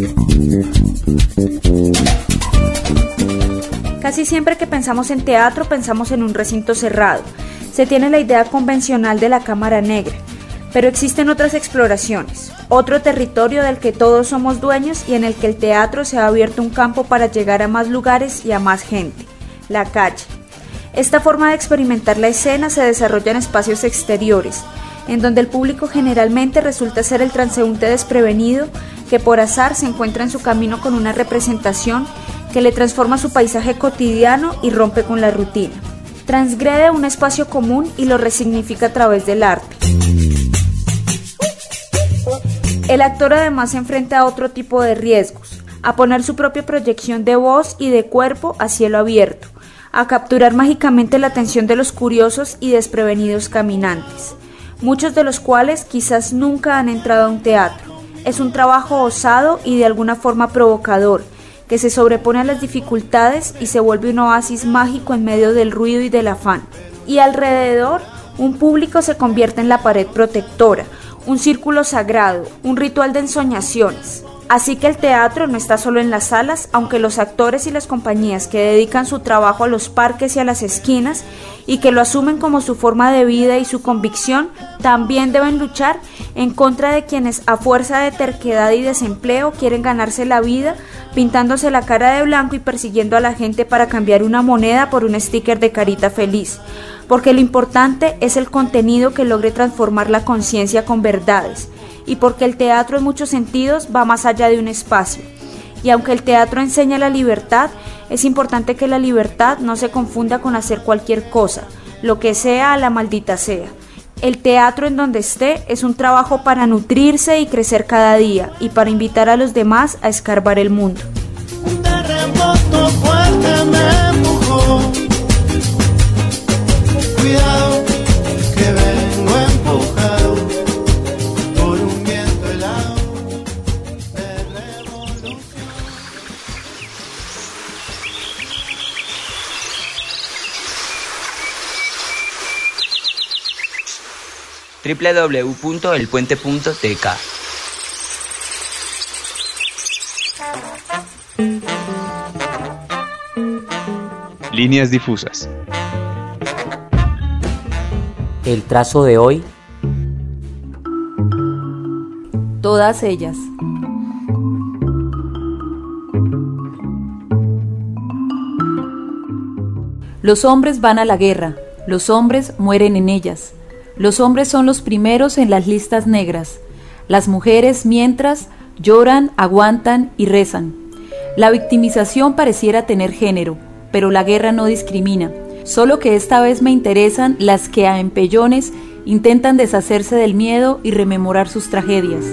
S7: Casi siempre que pensamos en teatro pensamos en un recinto cerrado. Se tiene la idea convencional de la cámara negra, pero existen otras exploraciones, otro territorio del que todos somos dueños y en el que el teatro se ha abierto un campo para llegar a más lugares y a más gente, la calle. Esta forma de experimentar la escena se desarrolla en espacios exteriores, en donde el público generalmente resulta ser el transeúnte desprevenido que por azar se encuentra en su camino con una representación que le transforma su paisaje cotidiano y rompe con la rutina. Transgrede un espacio común y lo resignifica a través del arte. El actor además se enfrenta a otro tipo de riesgos, a poner su propia proyección de voz y de cuerpo a cielo abierto, a capturar mágicamente la atención de los curiosos y desprevenidos caminantes, muchos de los cuales quizás nunca han entrado a un teatro. Es un trabajo osado y de alguna forma provocador, que se sobrepone a las dificultades y se vuelve un oasis mágico en medio del ruido y del afán. Y alrededor, un público se convierte en la pared protectora, un círculo sagrado, un ritual de ensoñaciones. Así que el teatro no está solo en las salas, aunque los actores y las compañías que dedican su trabajo a los parques y a las esquinas y que lo asumen como su forma de vida y su convicción, también deben luchar en contra de quienes a fuerza de terquedad y desempleo quieren ganarse la vida pintándose la cara de blanco y persiguiendo a la gente para cambiar una moneda por un sticker de carita feliz. Porque lo importante es el contenido que logre transformar la conciencia con verdades. Y porque el teatro en muchos sentidos va más allá de un espacio. Y aunque el teatro enseña la libertad, es importante que la libertad no se confunda con hacer cualquier cosa, lo que sea a la maldita sea. El teatro en donde esté es un trabajo para nutrirse y crecer cada día y para invitar a los demás a escarbar el mundo.
S10: Un terremoto fuerte me empujó. Cuidado que vengo empujado por un viento helado de revolución.
S9: doble u doble u doble u punto el puente punto t k.
S6: Líneas difusas.
S3: El trazo de hoy.
S2: Todas ellas. Los hombres van a la guerra, los hombres mueren en ellas. Los hombres son los primeros en las listas negras. Las mujeres, mientras, lloran, aguantan y rezan. La victimización pareciera tener género, pero la guerra no discrimina. Solo que esta vez me interesan las que a empellones intentan deshacerse del miedo y rememorar sus tragedias.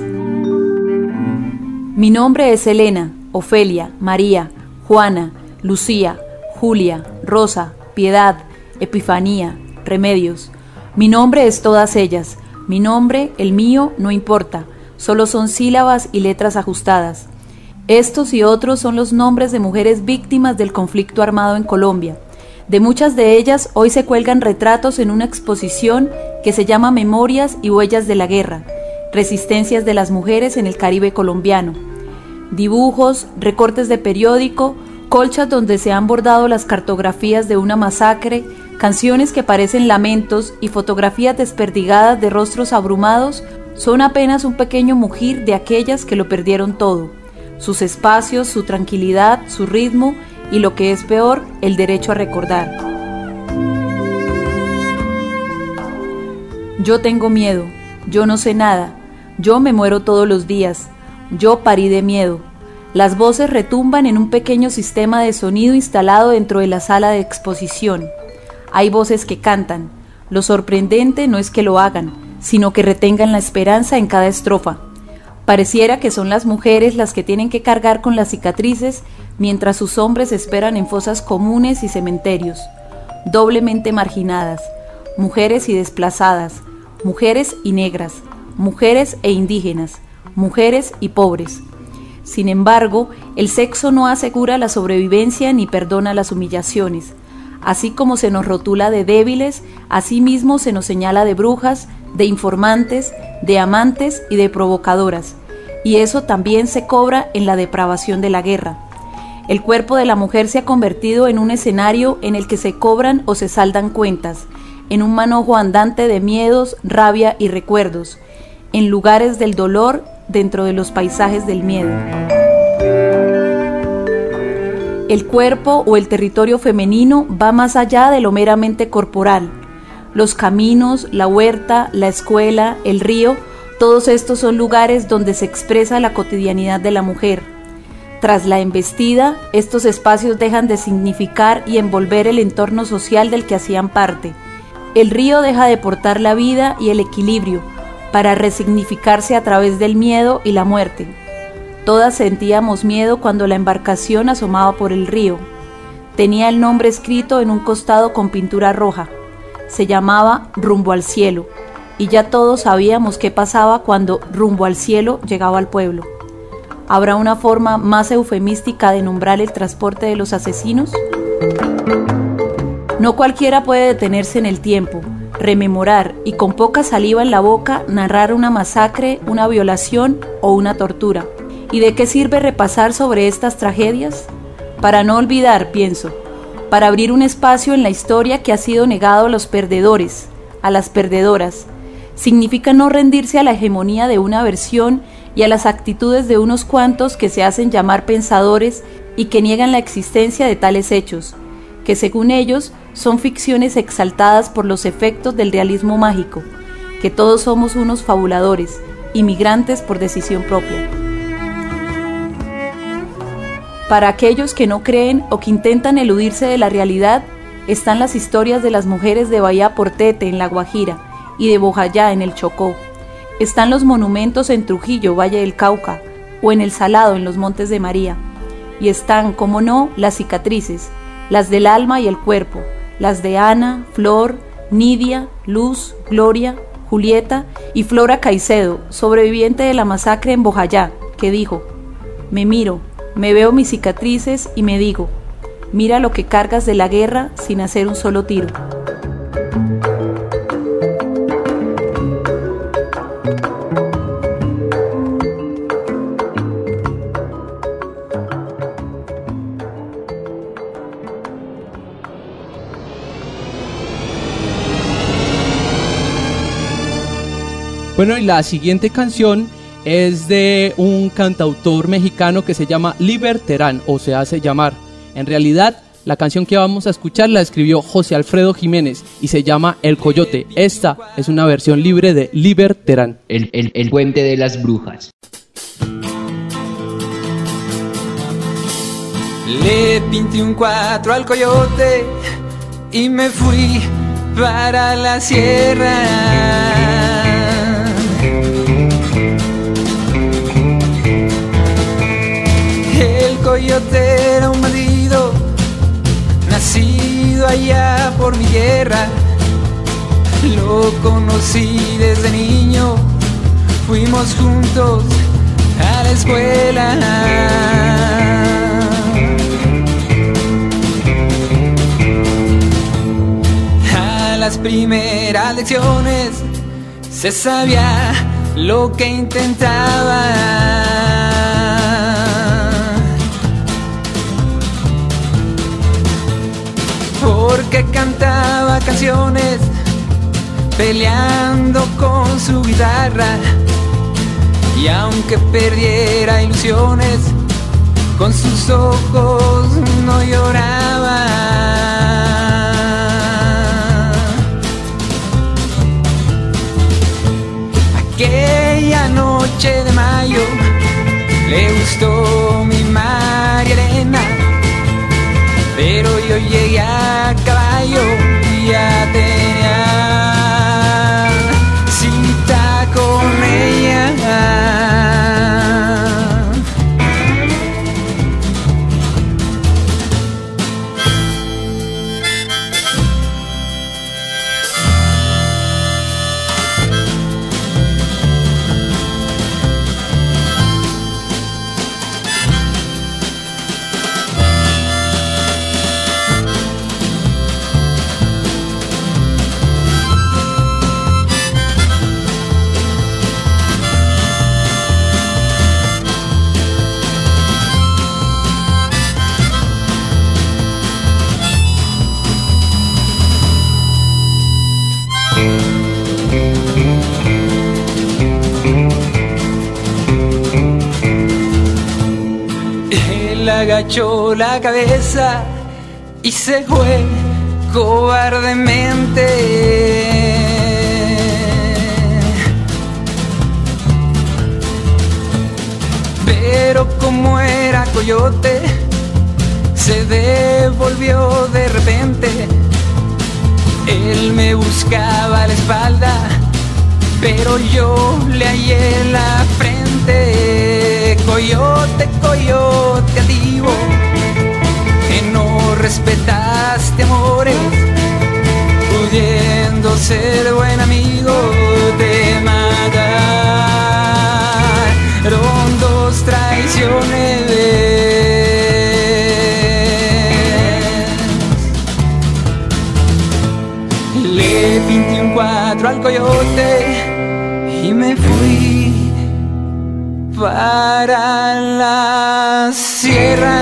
S2: Mi nombre es Elena, Ofelia, María, Juana, Lucía, Julia, Rosa, Piedad, Epifanía, Remedios. Mi nombre es todas ellas. Mi nombre, el mío, no importa. Solo son sílabas y letras ajustadas. Estos y otros son los nombres de mujeres víctimas del conflicto armado en Colombia. De muchas de ellas hoy se cuelgan retratos en una exposición que se llama Memorias y Huellas de la Guerra, Resistencias de las Mujeres en el Caribe Colombiano. Dibujos, recortes de periódico, colchas donde se han bordado las cartografías de una masacre, canciones que parecen lamentos y fotografías desperdigadas de rostros abrumados son apenas un pequeño mugir de aquellas que lo perdieron todo, sus espacios, su tranquilidad, su ritmo y lo que es peor, el derecho a recordar. Yo tengo miedo, yo no sé nada, yo me muero todos los días, yo parí de miedo. Las voces retumban en un pequeño sistema de sonido instalado dentro de la sala de exposición. Hay voces que cantan. Lo sorprendente no es que lo hagan, sino que retengan la esperanza en cada estrofa. Pareciera que son las mujeres las que tienen que cargar con las cicatrices mientras sus hombres esperan en fosas comunes y cementerios. Doblemente marginadas, mujeres y desplazadas, mujeres y negras, mujeres e indígenas, mujeres y pobres. Sin embargo, el sexo no asegura la sobrevivencia ni perdona las humillaciones. Así como se nos rotula de débiles, asimismo se nos señala de brujas, de informantes, de amantes y de provocadoras. Y eso también se cobra en la depravación de la guerra. El cuerpo de la mujer se ha convertido en un escenario en el que se cobran o se saldan cuentas, en un manojo andante de miedos, rabia y recuerdos, en lugares del dolor dentro de los paisajes del miedo. El cuerpo o el territorio femenino va más allá de lo meramente corporal. Los caminos, la huerta, la escuela, el río, todos estos son lugares donde se expresa la cotidianidad de la mujer. Tras la embestida, estos espacios dejan de significar y envolver el entorno social del que hacían parte. El río deja de portar la vida y el equilibrio, para resignificarse a través del miedo y la muerte. Todas sentíamos miedo cuando la embarcación asomaba por el río. Tenía el nombre escrito en un costado con pintura roja. Se llamaba Rumbo al Cielo, y ya todos sabíamos qué pasaba cuando Rumbo al Cielo llegaba al pueblo. ¿Habrá una forma más eufemística de nombrar el transporte de los asesinos? No cualquiera puede detenerse en el tiempo, rememorar y con poca saliva en la boca narrar una masacre, una violación o una tortura. ¿Y de qué sirve repasar sobre estas tragedias? Para no olvidar, pienso, para abrir un espacio en la historia que ha sido negado a los perdedores, a las perdedoras. Significa no rendirse a la hegemonía de una versión y a las actitudes de unos cuantos que se hacen llamar pensadores y que niegan la existencia de tales hechos, que según ellos son ficciones exaltadas por los efectos del realismo mágico, que todos somos unos fabuladores, inmigrantes por decisión propia. Para aquellos que no creen o que intentan eludirse de la realidad, están las historias de las mujeres de Bahía Portete en La Guajira y de Bojayá en el Chocó. Están los monumentos en Trujillo, Valle del Cauca, o en El Salado, en los Montes de María. Y están, como no, las cicatrices, las del alma y el cuerpo, las de Ana, Flor, Nidia, Luz, Gloria, Julieta y Flora Caicedo, sobreviviente de la masacre en Bojayá, que dijo: me miro, me veo mis cicatrices y me digo, mira lo que cargas de la guerra sin hacer un solo tiro.
S4: Bueno, y la siguiente canción es de un cantautor mexicano que se llama Liber Terán, o se hace llamar. En realidad, la canción que vamos a escuchar la escribió José Alfredo Jiménez y se llama El Coyote. Esta es una versión libre de Liber Terán.
S9: El, el, el puente de las brujas.
S12: Le pinté un cuatro al coyote y me fui para la sierra. El coyote era un bandido, nacido allá por mi tierra. Lo conocí desde niño, fuimos juntos a la escuela. A las primeras lecciones se sabía lo que intentaba. Porque cantaba canciones peleando con su guitarra. Y aunque perdiera ilusiones, con sus ojos no lloraba. Aquella noche de mayo le gustó mi María Elena, pero yo llegué a caballo y ya tenía cita con ella. Agachó la cabeza y se fue cobardemente. Pero como era coyote, se devolvió de repente. Él me buscaba a la espalda, pero yo le hallé la frente. Coyote, coyote altivo, que no respetaste amores, pudiendo ser buen amigo, te mataron dos traiciones. Le pinté un cuatro al coyote y me fui para la sierra.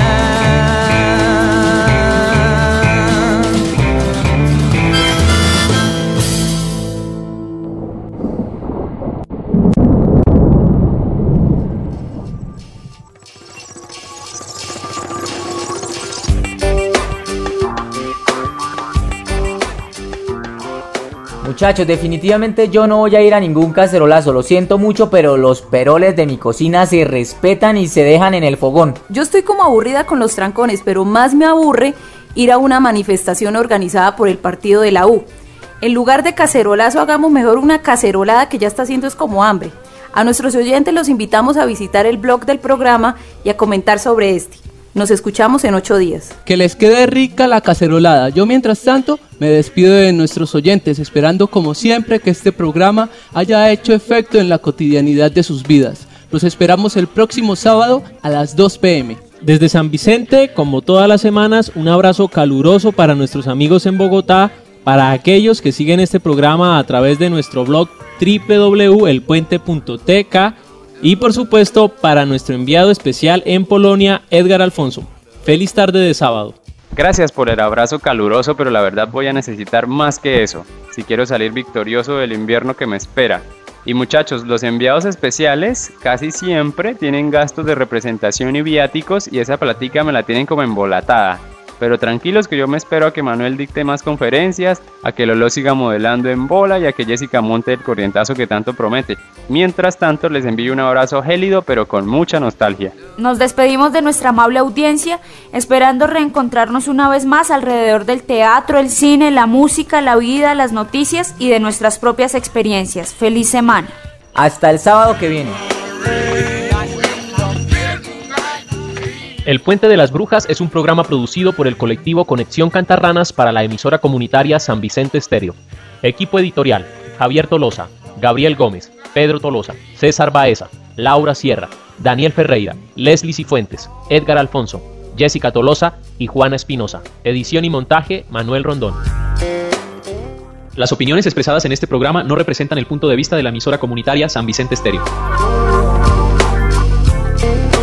S3: Muchachos, definitivamente yo no voy a ir a ningún cacerolazo, lo siento mucho, pero los peroles de mi cocina se respetan y se dejan en el fogón.
S2: Yo estoy como aburrida con los trancones, pero más me aburre ir a una manifestación organizada por el partido de la U. En lugar de cacerolazo, hagamos mejor una cacerolada, que ya está haciendo es como hambre. A nuestros oyentes los invitamos a visitar el blog del programa y a comentar sobre este. Nos escuchamos en ocho días.
S4: Que les quede rica la cacerolada. Yo, mientras tanto, me despido de nuestros oyentes, esperando como siempre que este programa haya hecho efecto en la cotidianidad de sus vidas. Los esperamos el próximo sábado a las dos pe eme.
S5: Desde San Vicente, como todas las semanas, un abrazo caluroso para nuestros amigos en Bogotá, para aquellos que siguen este programa a través de nuestro blog doble u doble u doble u punto el puente punto te ca y por supuesto para nuestro enviado especial en Polonia, Edgar Alfonso. Feliz tarde de sábado.
S6: Gracias por el abrazo caluroso, pero la verdad voy a necesitar más que eso, si quiero salir victorioso del invierno que me espera. Y muchachos, los enviados especiales casi siempre tienen gastos de representación y viáticos, y esa platica me la tienen como embolatada. Pero tranquilos que yo me espero a que Manuel dicte más conferencias, a que Lolo siga modelando en bola y a que Jessica monte el corrientazo que tanto promete. Mientras tanto, les envío un abrazo gélido pero con mucha nostalgia.
S7: Nos despedimos de nuestra amable audiencia, esperando reencontrarnos una vez más alrededor del teatro, el cine, la música, la vida, las noticias y de nuestras propias experiencias. ¡Feliz semana!
S3: Hasta el sábado que viene.
S14: El Puente de las Brujas es un programa producido por el colectivo Conexión Cantarranas para la emisora comunitaria San Vicente Estéreo. Equipo editorial: Javier Tolosa, Gabriel Gómez, Pedro Tolosa, César Baeza, Laura Sierra, Daniel Ferreira, Leslie Cifuentes, Edgar Alfonso, Jessica Tolosa y Juana Espinosa. Edición y montaje: Manuel Rondón. Las opiniones expresadas en este programa no representan el punto de vista de la emisora comunitaria San Vicente Estéreo.